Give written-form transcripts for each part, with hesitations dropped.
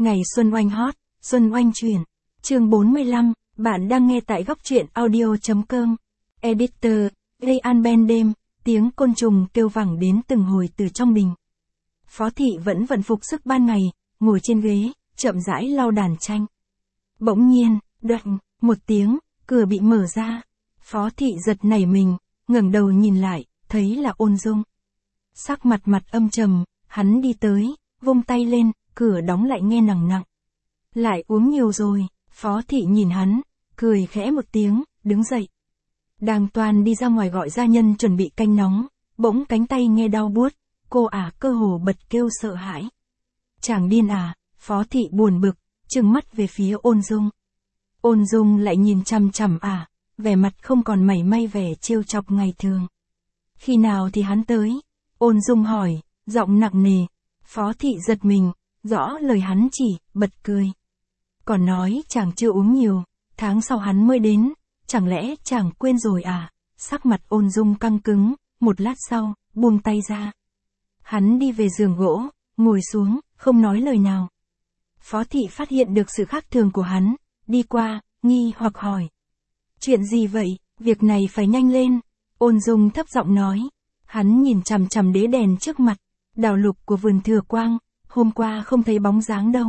Ngày Xuân Oanh hot, Xuân Oanh chuyển. Chương 45, bạn đang nghe tại góc truyện audio.com. Editor, An Ben đêm, tiếng côn trùng kêu vẳng đến từng hồi từ trong đình. Phó thị vẫn vận phục sức ban ngày, ngồi trên ghế, chậm rãi lau đàn tranh. Bỗng nhiên, đoạnh, một tiếng, cửa bị mở ra. Phó thị giật nảy mình, ngẩng đầu nhìn lại, thấy là Ôn Dung. Sắc mặt âm trầm, hắn đi tới, vung tay lên, cửa đóng lại nghe nặng nặng. Lại uống nhiều rồi, Phó thị nhìn hắn, cười khẽ một tiếng, đứng dậy. Đang toan đi ra ngoài gọi gia nhân chuẩn bị canh nóng, bỗng cánh tay nghe đau buốt, cô cơ hồ bật kêu sợ hãi. Chàng điên Phó thị buồn bực, trừng mắt về phía Ôn Dung. Ôn Dung lại nhìn chằm chằm vẻ mặt không còn mảy may vẻ trêu chọc ngày thường. Khi nào thì hắn tới? Ôn Dung hỏi, giọng nặng nề. Phó thị giật mình, rõ lời hắn chỉ, bật cười. Còn nói chàng chưa uống nhiều, tháng sau hắn mới đến, chẳng lẽ chàng quên rồi Sắc mặt Ôn Dung căng cứng, một lát sau, buông tay ra. Hắn đi về giường gỗ, ngồi xuống, không nói lời nào. Phó thị phát hiện được sự khác thường của hắn, đi qua, nghi hoặc hỏi. Chuyện gì vậy, việc này phải nhanh lên. Ôn Dung thấp giọng nói. Hắn nhìn chằm chằm đế đèn trước mặt, đào lục của vườn Thừa Quang, hôm qua không thấy bóng dáng đâu.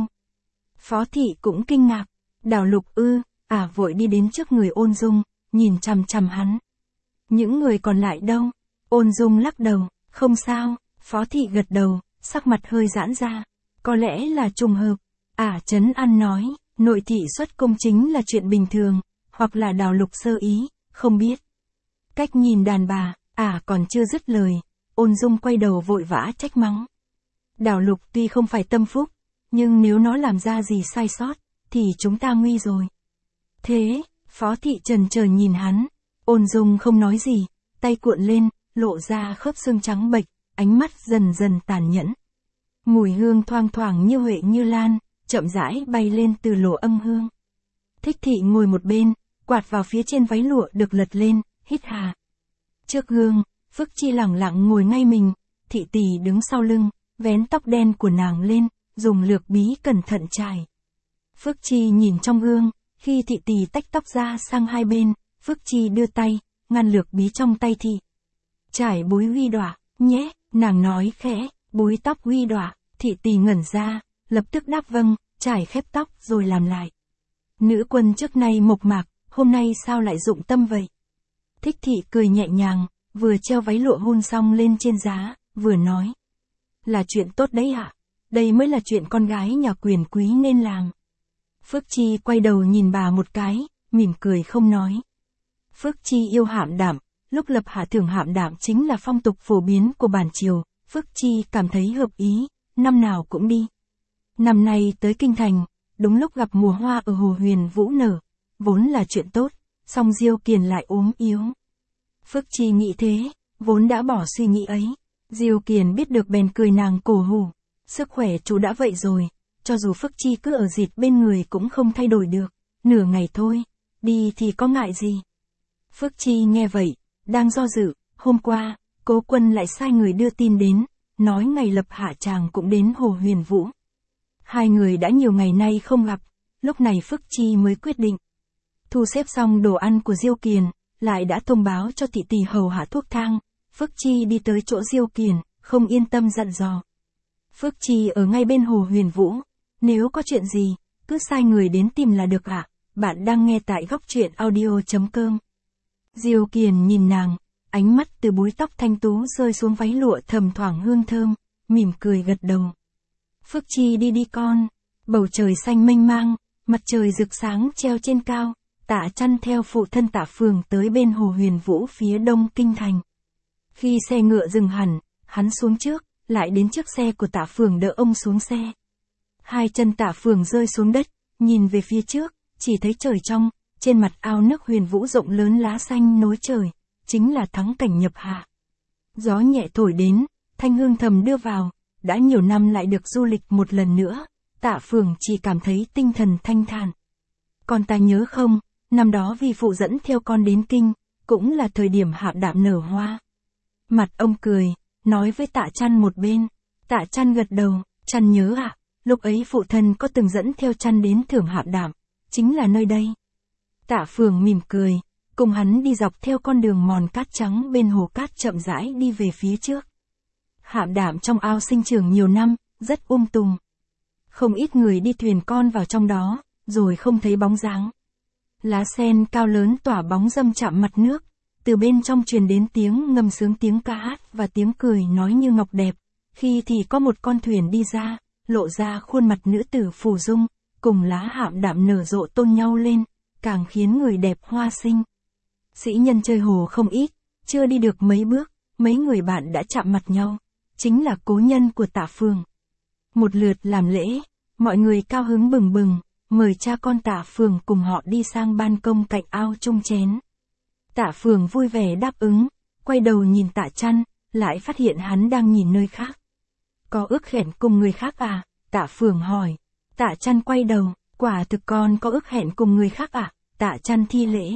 Phó thị cũng kinh ngạc, đào lục vội đi đến trước người Ôn Dung, nhìn chằm chằm hắn. Những người còn lại đâu? Ôn Dung lắc đầu, không sao. Phó thị gật đầu, sắc mặt hơi giãn ra. Có lẽ là trùng hợp. Trấn An nói, nội thị xuất công chính là chuyện bình thường, hoặc là đào lục sơ ý, không biết. Cách nhìn đàn bà, còn chưa dứt lời, Ôn Dung quay đầu vội vã trách mắng. Đào lục tuy không phải tâm phúc, nhưng nếu nó làm ra gì sai sót, thì chúng ta nguy rồi. Thế, Phó thị chần chờ nhìn hắn, Ôn Dung không nói gì, tay cuộn lên, lộ ra khớp xương trắng bệch, ánh mắt dần dần tàn nhẫn. Mùi hương thoang thoảng như huệ như lan, chậm rãi bay lên từ lỗ âm hương. Thích thị ngồi một bên, quạt vào phía trên váy lụa được lật lên, hít hà. Trước gương, Phước Chi lẳng lặng ngồi ngay mình, thị tỷ đứng sau lưng, vén tóc đen của nàng lên, dùng lược bí cẩn thận chải. Phước Chi nhìn trong gương, khi thị tỷ tách tóc ra sang hai bên, Phước Chi đưa tay, ngăn lược bí trong tay thị. Chải búi huy đọa, nhé, nàng nói khẽ, búi tóc huy đọa, thị tỷ ngẩn ra, lập tức đáp vâng, chải khép tóc rồi làm lại. Nữ quân trước nay mộc mạc, hôm nay sao lại dụng tâm vậy? Thích thị cười nhẹ nhàng, vừa treo váy lụa hun xong lên trên giá, vừa nói. Là chuyện tốt đấy đây mới là chuyện con gái nhà quyền quý nên làm. Phước Chi quay đầu nhìn bà một cái, mỉm cười không nói. Phước Chi yêu hạm đảm, lúc lập hạ thưởng hạm đảm chính là phong tục phổ biến của bản triều, Phước Chi cảm thấy hợp ý, năm nào cũng đi. Năm nay tới Kinh Thành, đúng lúc gặp mùa hoa ở Hồ Huyền Vũ nở, vốn là chuyện tốt, song Diêu Kiền lại ốm yếu. Phước Chi nghĩ thế, vốn đã bỏ suy nghĩ ấy. Diêu Kiền biết được bèn cười nàng cổ hủ. Sức khỏe chú đã vậy rồi, cho dù Phước Chi cứ ở dịt bên người cũng không thay đổi được. Nửa ngày thôi, đi thì có ngại gì. Phước Chi nghe vậy, đang do dự, hôm qua, Cố Quân lại sai người đưa tin đến, nói ngày lập hạ chàng cũng đến Hồ Huyền Vũ. Hai người đã nhiều ngày nay không gặp, lúc này Phước Chi mới quyết định. Thu xếp xong đồ ăn của Diêu Kiền, lại đã thông báo cho thị tỷ hầu hạ thuốc thang. Phước Chi đi tới chỗ Diêu Kiền, không yên tâm dặn dò. Phước Chi ở ngay bên Hồ Huyền Vũ, nếu có chuyện gì, cứ sai người đến tìm là được Bạn đang nghe tại góc truyện audio.com. Diêu Kiền nhìn nàng, ánh mắt từ búi tóc thanh tú rơi xuống váy lụa thầm thoảng hương thơm, mỉm cười gật đầu. Phước Chi đi con. Bầu trời xanh mênh mang, mặt trời rực sáng treo trên cao, Tạ Chăn theo phụ thân Tạ Phường tới bên Hồ Huyền Vũ phía đông Kinh Thành. Khi xe ngựa dừng hẳn, hắn xuống trước, lại đến trước xe của Tạ Phường đỡ ông xuống xe. Hai chân Tạ Phường rơi xuống đất, nhìn về phía trước, chỉ thấy trời trong, trên mặt ao nước Huyền Vũ rộng lớn lá xanh nối trời, chính là thắng cảnh nhập hạ. Gió nhẹ thổi đến, thanh hương thầm đưa vào, đã nhiều năm lại được du lịch một lần nữa, Tạ Phường chỉ cảm thấy tinh thần thanh thản. Con ta nhớ không, năm đó vì phụ dẫn theo con đến kinh, cũng là thời điểm hạm đảm nở hoa. Mặt ông cười, nói với Tạ Chăn một bên. Tạ Chăn gật đầu, Chăn nhớ lúc ấy phụ thân có từng dẫn theo chăn đến thưởng hạm đạm, chính là nơi đây. Tạ Phường mỉm cười, cùng hắn đi dọc theo con đường mòn cát trắng bên hồ cát chậm rãi đi về phía trước. Hạm đạm trong ao sinh trưởng nhiều năm, rất tùm. Không ít người đi thuyền con vào trong đó, rồi không thấy bóng dáng. Lá sen cao lớn tỏa bóng râm chạm mặt nước, từ bên trong truyền đến tiếng ngâm sướng, tiếng ca hát và tiếng cười nói như ngọc đẹp. Khi thì có một con thuyền đi ra, lộ ra khuôn mặt nữ tử phù dung, cùng lá hạm đạm nở rộ tôn nhau lên, càng khiến người đẹp hoa sinh. Sĩ nhân chơi hồ không ít, chưa đi được mấy bước, mấy người bạn đã chạm mặt nhau, chính là cố nhân của Tạ Phường. Một lượt làm lễ, mọi người cao hứng bừng bừng, mời cha con Tạ Phường cùng họ đi sang ban công cạnh ao chung chén. Tạ Phường vui vẻ đáp ứng, quay đầu nhìn Tạ Chăn, lại phát hiện hắn đang nhìn nơi khác. Có ước hẹn cùng người khác à? Tạ Phường hỏi. Tạ Chăn quay đầu, quả thực con có ước hẹn cùng người khác à? Tạ Chăn thi lễ.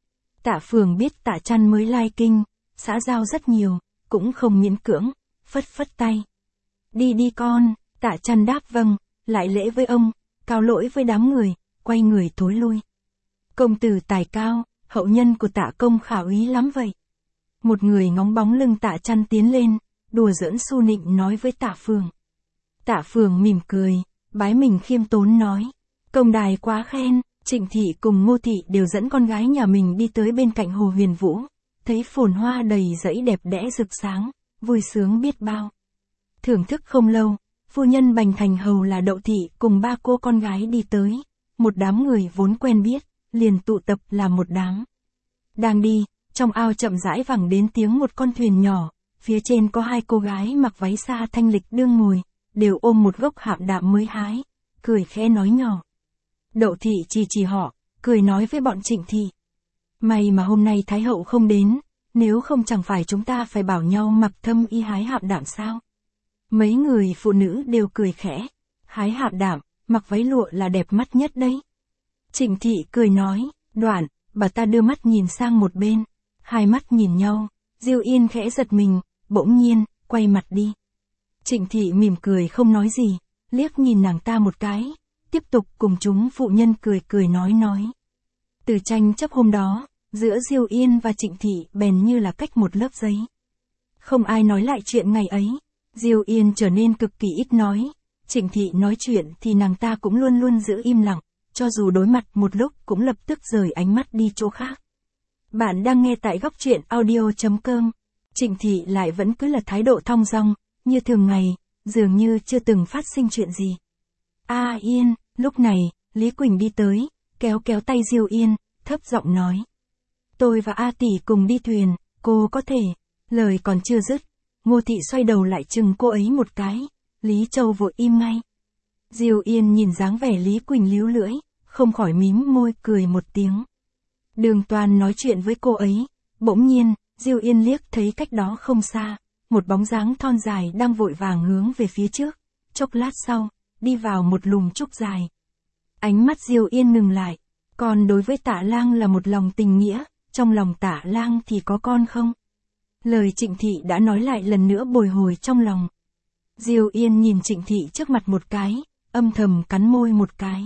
Tạ Phường biết Tạ Chăn mới lai kinh, xã giao rất nhiều, cũng không miễn cưỡng, phất phất tay. Đi đi con, Tạ Chăn đáp vâng, lại lễ với ông, cáo lỗi với đám người, quay người thối lui. Công tử tài cao, hậu nhân của Tạ công khảo ý lắm vậy. Một người ngóng bóng lưng Tạ Chăn tiến lên, đùa giỡn su nịnh nói với Tạ Phường. Tạ Phường mỉm cười, bái mình khiêm tốn nói. Công đài quá khen. Trịnh Thị cùng Ngô Thị đều dẫn con gái nhà mình đi tới bên cạnh hồ Huyền Vũ, thấy phồn hoa đầy rẫy đẹp đẽ rực sáng, vui sướng biết bao. Thưởng thức không lâu, phu nhân Bành Thành Hầu là Đậu Thị cùng ba cô con gái đi tới, một đám người vốn quen biết, liền tụ tập làm một đám. Đang đi, trong ao chậm rãi vẳng đến tiếng một con thuyền nhỏ, phía trên có hai cô gái mặc váy xa thanh lịch đương ngồi, đều ôm một gốc hạm đạm mới hái, cười khẽ nói nhỏ. Đậu Thị chỉ họ, cười nói với bọn Trịnh Thị. May mà hôm nay Thái Hậu không đến, nếu không chẳng phải chúng ta phải bảo nhau mặc thâm y hái hạm đạm sao? Mấy người phụ nữ đều cười khẽ, hái hạm đạm, mặc váy lụa là đẹp mắt nhất đấy. Trịnh Thị cười nói, Đoạn, bà ta đưa mắt nhìn sang một bên, hai mắt nhìn nhau, Diêu Yên khẽ giật mình, bỗng nhiên, quay mặt đi. Trịnh Thị mỉm cười không nói gì, liếc nhìn nàng ta một cái, tiếp tục cùng chúng phụ nhân cười nói. Từ tranh chấp hôm đó, giữa Diêu Yên và Trịnh Thị bèn như là cách một lớp giấy. Không ai nói lại chuyện ngày ấy, Diêu Yên trở nên cực kỳ ít nói, Trịnh Thị nói chuyện thì nàng ta cũng luôn luôn giữ im lặng, cho dù đối mặt một lúc cũng lập tức rời ánh mắt đi chỗ khác. Bạn đang nghe tại góc truyện audio.com, Trịnh Thị lại vẫn cứ là thái độ thong dong, như thường ngày, dường như chưa từng phát sinh chuyện gì. Yên, lúc này, Lý Quỳnh đi tới, kéo tay Diêu Yên, thấp giọng nói. Tôi và A tỷ cùng đi thuyền, cô có thể. Lời còn chưa dứt, Ngô Thị xoay đầu lại chừng cô ấy một cái, Lý Châu vội im ngay. Diêu Yên nhìn dáng vẻ Lý Quỳnh líu lưỡi, không khỏi mím môi cười một tiếng. Đường Toàn nói chuyện với cô ấy, bỗng nhiên, Diêu Yên liếc thấy cách đó không xa, một bóng dáng thon dài đang vội vàng hướng về phía trước, chốc lát sau, đi vào một lùm trúc dài. Ánh mắt Diêu Yên ngừng lại, còn đối với Tạ Lang là một lòng tình nghĩa, trong lòng Tạ Lang thì có con không? Lời Trịnh Thị đã nói lại lần nữa bồi hồi trong lòng. Diêu Yên nhìn Trịnh Thị trước mặt một cái, âm thầm cắn môi một cái.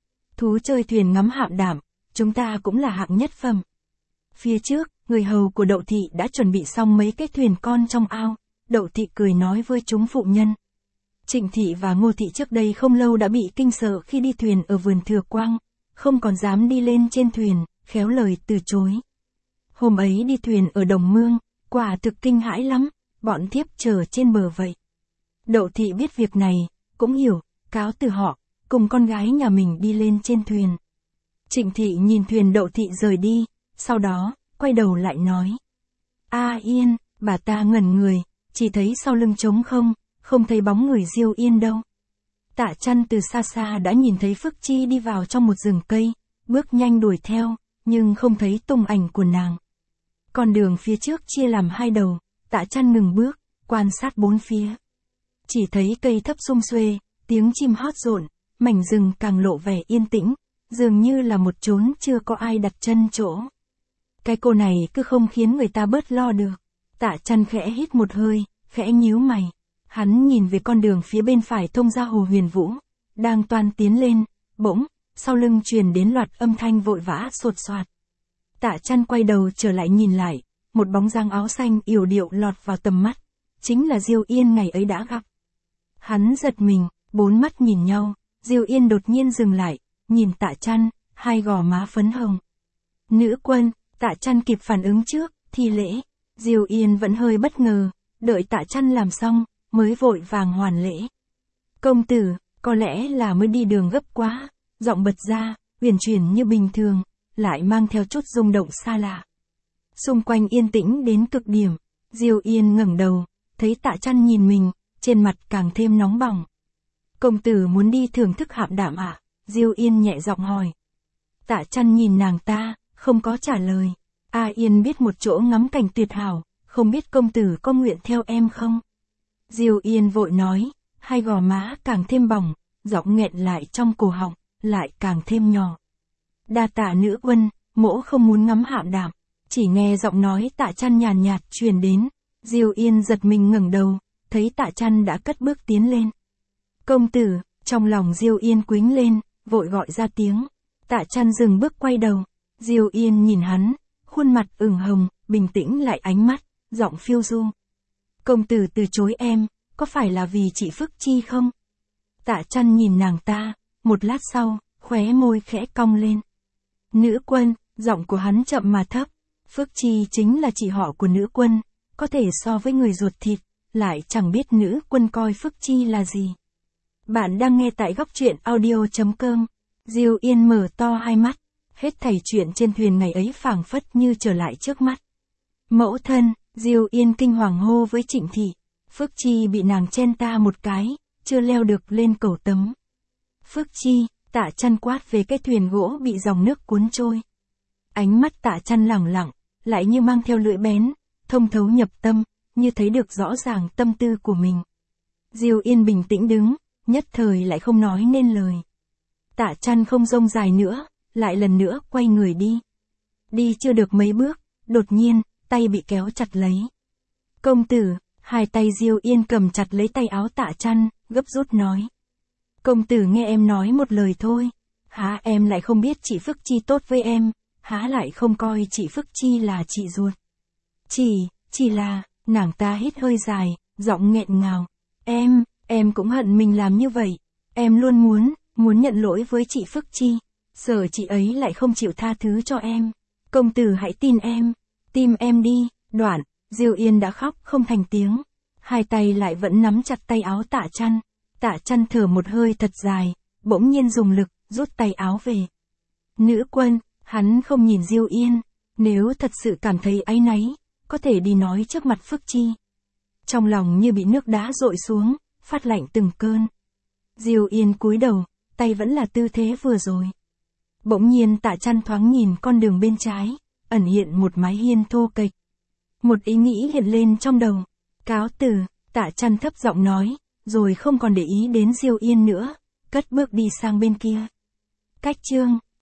Thú chơi thuyền ngắm hạm đạm, chúng ta cũng là hạng nhất phẩm. Phía trước, người hầu của Đậu Thị đã chuẩn bị xong mấy cái thuyền con trong ao, Đậu Thị cười nói với chúng phụ nhân. Trịnh Thị và Ngô Thị trước đây không lâu đã bị kinh sợ khi đi thuyền ở vườn Thừa Quang, không còn dám đi lên trên thuyền, khéo lời từ chối. Hôm ấy đi thuyền ở Đồng Mương, quả thực kinh hãi lắm, bọn thiếp chờ trên bờ vậy. Đậu Thị biết việc này, cũng hiểu, cáo từ họ, cùng con gái nhà mình đi lên trên thuyền. Trịnh Thị nhìn thuyền Đậu Thị rời đi, sau đó, quay đầu lại nói. Yên, bà ta ngẩn người, chỉ thấy sau lưng trống không thấy bóng người Diêu Yên đâu. Tạ Chăn từ xa xa đã nhìn thấy Phước Chi đi vào trong một rừng cây, bước nhanh đuổi theo, nhưng không thấy tung ảnh của nàng. Con đường phía trước chia làm hai đầu, Tạ Chăn ngừng bước, quan sát bốn phía. Chỉ thấy cây thấp sum xuê, tiếng chim hót rộn, mảnh rừng càng lộ vẻ yên tĩnh, dường như là một chốn chưa có ai đặt chân chỗ. Cái cô này cứ không khiến người ta bớt lo được. Tạ Chăn khẽ hít một hơi, khẽ nhíu mày. Hắn nhìn về con đường phía bên phải thông ra hồ Huyền Vũ, đang toan tiến lên, bỗng, sau lưng truyền đến loạt âm thanh vội vã sột soạt. Tạ Chăn quay đầu trở lại nhìn lại, một bóng dáng áo xanh yểu điệu lọt vào tầm mắt, chính là Diêu Yên ngày ấy đã gặp. Hắn giật mình, bốn mắt nhìn nhau, Diêu Yên đột nhiên dừng lại, nhìn Tạ Chăn, hai gò má phấn hồng. Nữ quân, Tạ Chăn kịp phản ứng trước, thi lễ. Diêu Yên vẫn hơi bất ngờ, đợi Tạ Chăn làm xong, mới vội vàng hoàn lễ. Công tử, có lẽ là mới đi đường gấp quá, giọng bật ra, uyển chuyển như bình thường, lại mang theo chút rung động xa lạ. Xung quanh yên tĩnh đến cực điểm, Diêu Yên ngẩng đầu, thấy Tạ Chăn nhìn mình, trên mặt càng thêm nóng bỏng. Công tử muốn đi thưởng thức hạm đạm ạ? Diêu Yên nhẹ giọng hỏi. Tạ Chăn nhìn nàng ta, không có trả lời. A Yên biết một chỗ ngắm cảnh tuyệt hảo, không biết công tử có nguyện theo em không? Diêu Yên vội nói, hai gò má càng thêm bỏng, giọng nghẹn lại trong cổ họng, lại càng thêm nhỏ. Đa tạ nữ quân, mỗ không muốn ngắm hạm đạm. Chỉ nghe giọng nói Tạ Chăn nhàn nhạt truyền đến, Diêu Yên giật mình ngẩng đầu, thấy Tạ Chăn đã cất bước tiến lên. Công tử, trong lòng Diêu Yên quính lên, vội gọi ra tiếng. Tạ Chăn dừng bước quay đầu, Diêu Yên nhìn hắn, khuôn mặt ửng hồng, bình tĩnh lại ánh mắt, giọng phiêu du. Công tử từ chối em, có phải là vì chị Phước Chi không? Tạ Chăn nhìn nàng ta, một lát sau, khóe môi khẽ cong lên. Nữ quân, giọng của hắn chậm mà thấp. Phước Chi chính là chị họ của nữ quân, có thể so với người ruột thịt, lại chẳng biết nữ quân coi Phước Chi là gì. Bạn đang nghe tại góc truyện audio.com. Diêu Yên mở to hai mắt, hết thảy chuyện trên thuyền ngày ấy phảng phất như trở lại trước mắt. Mẫu thân, Diêu Yên kinh hoàng hô với Trịnh Thị. Phước Chi bị nàng chen ta một cái, chưa leo được lên cầu tấm. Phước Chi, Tạ Chăn quát về cái thuyền gỗ bị dòng nước cuốn trôi. Ánh mắt Tạ Chăn lẳng lặng, lại như mang theo lưỡi bén, thông thấu nhập tâm, như thấy được rõ ràng tâm tư của mình. Diêu Yên bình tĩnh đứng, nhất thời lại không nói nên lời. Tạ Chăn không rông dài nữa, lại lần nữa quay người đi. Đi chưa được mấy bước, đột nhiên, tay bị kéo chặt lấy. Công tử, hai tay Diêu Yên cầm chặt lấy tay áo Tạ Chăn, gấp rút nói. Công tử nghe em nói một lời thôi, há em lại không biết chị Phước Chi tốt với em, há lại không coi chị Phước Chi là chị ruột. Chỉ là, nàng ta hít hơi dài, giọng nghẹn ngào. Em cũng hận mình làm như vậy, em luôn muốn nhận lỗi với chị Phước Chi, sợ chị ấy lại không chịu tha thứ cho em. Công tử hãy tin em đi. Đoạn, Diêu Yên đã khóc không thành tiếng, hai tay lại vẫn nắm chặt tay áo Tạ Chăn. Tạ Chăn thở một hơi thật dài, bỗng nhiên dùng lực, rút tay áo về. Nữ quân, hắn không nhìn Diêu Yên, nếu thật sự cảm thấy áy náy, có thể đi nói trước mặt Phước Chi. Trong lòng như bị nước đá dội xuống, phát lạnh từng cơn. Diêu Yên cúi đầu, tay vẫn là tư thế vừa rồi. Bỗng nhiên Tạ Chăn thoáng nhìn con đường bên trái, ẩn hiện một mái hiên thô kệch. Một ý nghĩ hiện lên trong đầu. Cáo từ, Tạ Chăn thấp giọng nói, rồi không còn để ý đến Diêu Yên nữa, cất bước đi sang bên kia. Cách chương